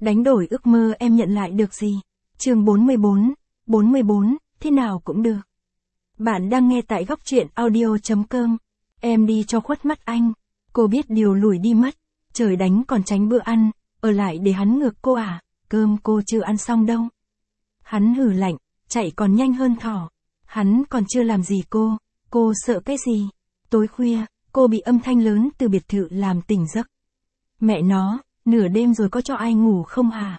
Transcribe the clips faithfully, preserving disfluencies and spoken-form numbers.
Đánh đổi ước mơ em nhận lại được gì? Chương bốn mươi bốn, bốn mươi bốn, thế nào cũng được. Bạn đang nghe tại góc truyện audio chấm com. Em đi cho khuất mắt anh. Cô biết điều lủi đi mất. Trời đánh còn tránh bữa ăn, ở lại để hắn ngược cô à, cơm cô chưa ăn xong đâu. Hắn hử lạnh, chạy còn nhanh hơn thỏ. Hắn còn chưa làm gì cô, cô sợ cái gì? Tối khuya, cô bị âm thanh lớn từ biệt thự làm tỉnh giấc. Mẹ nó, nửa đêm rồi có cho ai ngủ không hả?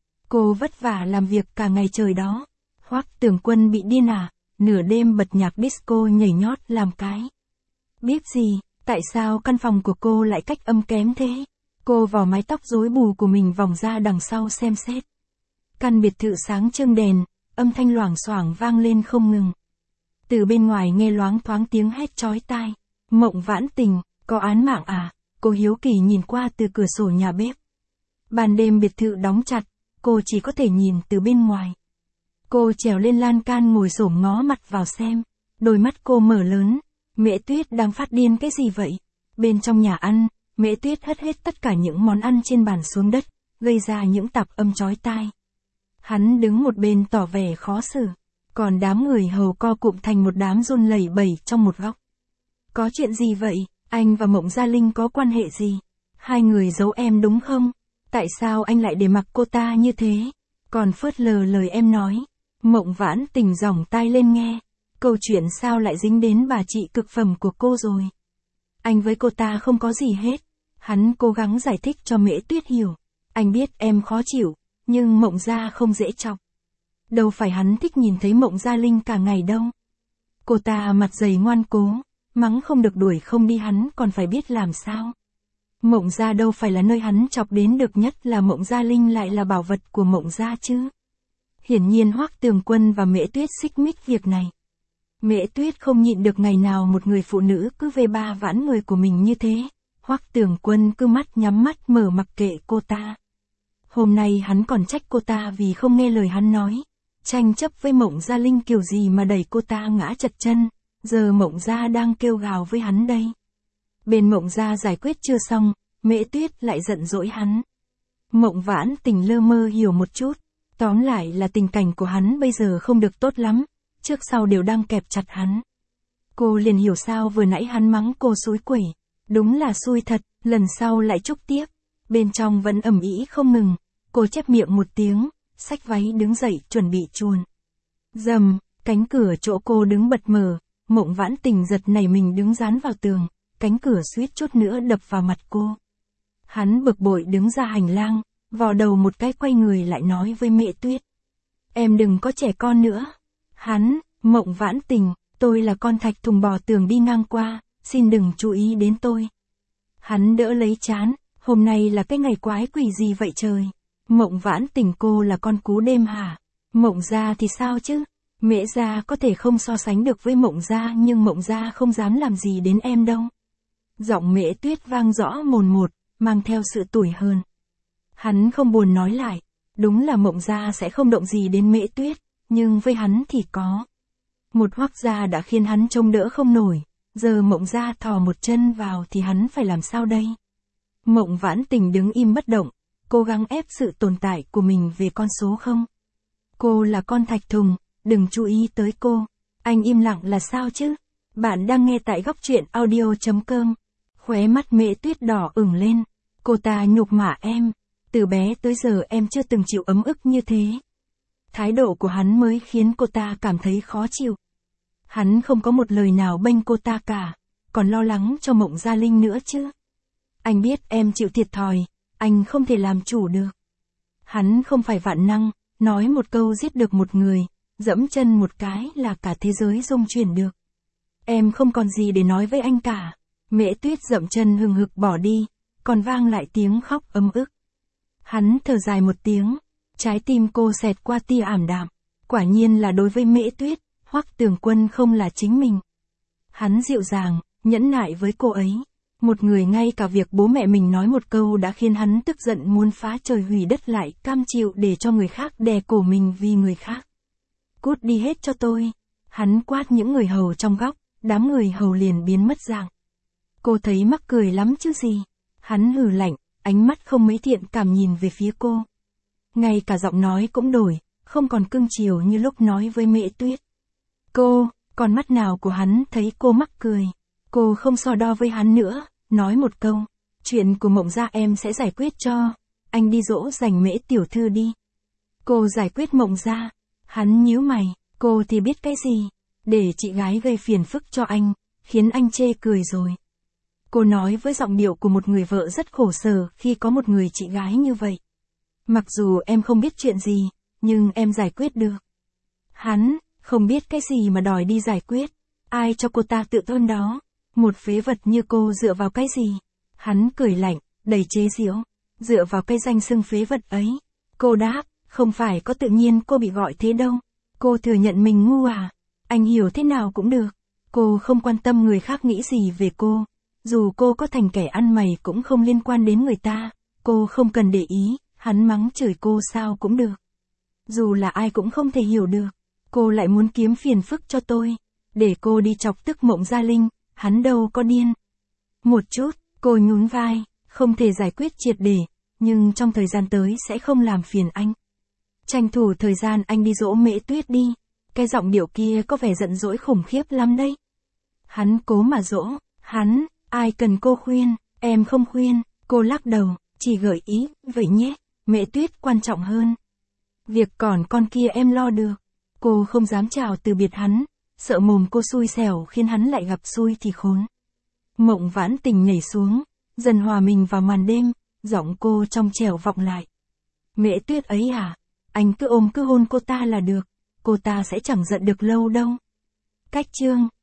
Cô vất vả làm việc cả ngày trời đó. Hoắc Tường Quân bị điên à, nửa đêm bật nhạc disco nhảy nhót làm cái. Biết gì, tại sao căn phòng của cô lại cách âm kém thế? Cô vò mái tóc rối bù của mình vòng ra đằng sau xem xét. Căn biệt thự sáng trưng đèn, âm thanh loảng xoảng vang lên không ngừng. Từ bên ngoài nghe loáng thoáng tiếng hét chói tai. Mộng Vãn Tình, có án mạng à? Cô hiếu kỳ nhìn qua từ cửa sổ nhà bếp. Ban đêm biệt thự đóng chặt, cô chỉ có thể nhìn từ bên ngoài. Cô trèo lên lan can ngồi xổm ngó mặt vào xem. Đôi mắt cô mở lớn. Mễ Tuyết đang phát điên cái gì vậy? Bên trong nhà ăn, Mễ Tuyết hất hết tất cả những món ăn trên bàn xuống đất, gây ra những tạp âm chói tai. Hắn đứng một bên tỏ vẻ khó xử. Còn đám người hầu co cụm thành một đám run lẩy bẩy trong một góc. Có chuyện gì vậy? Anh và Mộng Gia Linh có quan hệ gì? Hai người giấu em đúng không? Tại sao anh lại để mặc cô ta như thế? Còn phớt lờ lời em nói. Mộng Vãn Tình giỏng tai lên nghe. Câu chuyện sao lại dính đến bà chị cực phẩm của cô rồi? Anh với cô ta không có gì hết. Hắn cố gắng giải thích cho Mễ Tuyết hiểu. Anh biết em khó chịu, nhưng Mộng Gia không dễ chọc. Đâu phải hắn thích nhìn thấy Mộng Gia Linh cả ngày đâu. Cô ta mặt dày ngoan cố, mắng không được đuổi không đi hắn còn phải biết làm sao. Mộng Gia đâu phải là nơi hắn chọc đến được, nhất là Mộng Gia Linh lại là bảo vật của Mộng Gia chứ. Hiển nhiên Hoắc Tường Quân và Mễ Tuyết xích mích việc này. Mễ Tuyết không nhịn được ngày nào một người phụ nữ cứ về ba vãn người của mình như thế. Hoắc Tường Quân cứ mắt nhắm mắt mở mặc kệ cô ta. Hôm nay hắn còn trách cô ta vì không nghe lời hắn nói. Tranh chấp với Mộng Gia Linh kiểu gì mà đẩy cô ta ngã chật chân. Giờ Mộng Gia đang kêu gào với hắn đây. Bên Mộng Gia giải quyết chưa xong, Mễ Tuyết lại giận dỗi hắn. Mộng Vãn Tình lơ mơ hiểu một chút. Tóm lại là tình cảnh của hắn bây giờ không được tốt lắm. Trước sau đều đang kẹp chặt hắn. Cô liền hiểu sao vừa nãy hắn mắng cô xúi quẩy. Đúng là xui thật, lần sau lại chúc tiếp. Bên trong vẫn ầm ĩ không ngừng. Cô chép miệng một tiếng, xách váy đứng dậy chuẩn bị chuồn. Dầm, cánh cửa chỗ cô đứng bật mở. Mộng Vãn Tình giật nảy mình đứng dán vào tường. Cánh cửa suýt chút nữa đập vào mặt cô. Hắn bực bội đứng ra hành lang, vò đầu một cái quay người lại nói với Mễ Tuyết. Em đừng có trẻ con nữa. Hắn, Mộng Vãn Tình, tôi là con thạch thùng bò tường đi ngang qua, xin đừng chú ý đến tôi. Hắn đỡ lấy trán, hôm nay là cái ngày quái quỷ gì vậy trời? Mộng Vãn Tình, cô là con cú đêm hả? Mộng Gia thì sao chứ? Mễ Gia có thể không so sánh được với Mộng Gia, nhưng Mộng Gia không dám làm gì đến em đâu. Giọng Mễ Tuyết vang rõ mồn một, mang theo sự tủi hờn. Hắn không buồn nói lại, đúng là Mộng Gia sẽ không động gì đến Mễ Tuyết, nhưng với hắn thì có. Một Hoắc gia đã khiến hắn trông đỡ không nổi, giờ Mộng Gia thò một chân vào thì hắn phải làm sao đây? Mộng Vãn Tình đứng im bất động, cố gắng ép sự tồn tại của mình về con số không. Cô là con thạch thùng, đừng chú ý tới cô. Anh im lặng là sao chứ? Bạn đang nghe tại góc truyện audio chấm com. Khóe mắt Mễ Tuyết đỏ ửng lên. Cô ta nhục mạ em. Từ bé tới giờ em chưa từng chịu ấm ức như thế. Thái độ của hắn mới khiến cô ta cảm thấy khó chịu. Hắn không có một lời nào bênh cô ta cả, còn lo lắng cho Mộng Gia Linh nữa chứ. Anh biết em chịu thiệt thòi, anh không thể làm chủ được. Hắn không phải vạn năng, nói một câu giết được một người, dẫm chân một cái là cả thế giới rung chuyển được. Em không còn gì để nói với anh cả. Mễ Tuyết dậm chân hừng hực bỏ đi, còn vang lại tiếng khóc ấm ức. Hắn thở dài một tiếng, trái tim cô xẹt qua tia ảm đạm. Quả nhiên là đối với Mễ Tuyết, Hoắc Tường Quân không là chính mình. Hắn dịu dàng, nhẫn nại với cô ấy. Một người ngay cả việc bố mẹ mình nói một câu đã khiến hắn tức giận muốn phá trời hủy đất lại cam chịu để cho người khác đè cổ mình vì người khác. Cút đi hết cho tôi. Hắn quát những người hầu trong góc, đám người hầu liền biến mất dạng. Cô thấy mắc cười lắm chứ gì. Hắn hừ lạnh, ánh mắt không mấy thiện cảm nhìn về phía cô. ngay cả giọng nói cũng đổi, không còn cưng chiều như lúc nói với Mễ Tuyết. Cô, con mắt nào của hắn thấy cô mắc cười. Cô không so đo với hắn nữa, nói một câu. Chuyện của Mộng Gia em sẽ giải quyết cho. Anh đi dỗ dành Mễ tiểu thư đi. Cô giải quyết Mộng Gia. Hắn nhíu mày, cô thì biết cái gì. Để chị gái gây phiền phức cho anh, khiến anh chê cười rồi. Cô nói với giọng điệu của một người vợ rất khổ sở khi có một người chị gái như vậy. Mặc dù em không biết chuyện gì, nhưng em giải quyết được. Hắn, không biết cái gì mà đòi đi giải quyết. Ai cho cô ta tự tôn đó? Một phế vật như cô dựa vào cái gì? Hắn cười lạnh, đầy chế giễu. Dựa vào cái danh xưng phế vật ấy. Cô đáp, không phải có tự nhiên cô bị gọi thế đâu. Cô thừa nhận mình ngu à? Anh hiểu thế nào cũng được. Cô không quan tâm người khác nghĩ gì về cô. Dù cô có thành kẻ ăn mày cũng không liên quan đến người ta. Cô không cần để ý, hắn mắng chửi cô sao cũng được. Dù là ai cũng không thể hiểu được. Cô lại muốn kiếm phiền phức cho tôi. Để cô đi chọc tức Mộng Gia Linh, hắn đâu có điên. Một chút, cô nhún vai, không thể giải quyết triệt để, nhưng trong thời gian tới sẽ không làm phiền anh. Tranh thủ thời gian anh đi dỗ Mễ Tuyết đi. Cái giọng điệu kia có vẻ giận dỗi khủng khiếp lắm đấy. Hắn cố mà dỗ, hắn, ai cần cô khuyên, em không khuyên, cô lắc đầu, chỉ gợi ý, vậy nhé, Mễ Tuyết quan trọng hơn. Việc còn con kia em lo được. Cô không dám chào từ biệt hắn, sợ mồm cô xui xẻo khiến hắn lại gặp xui thì khốn. Mộng Vãn Tình nhảy xuống, dần hòa mình vào màn đêm, giọng cô trong trẻo vọng lại. Mễ Tuyết ấy à, anh cứ ôm cứ hôn cô ta là được, cô ta sẽ chẳng giận được lâu đâu. Cách chương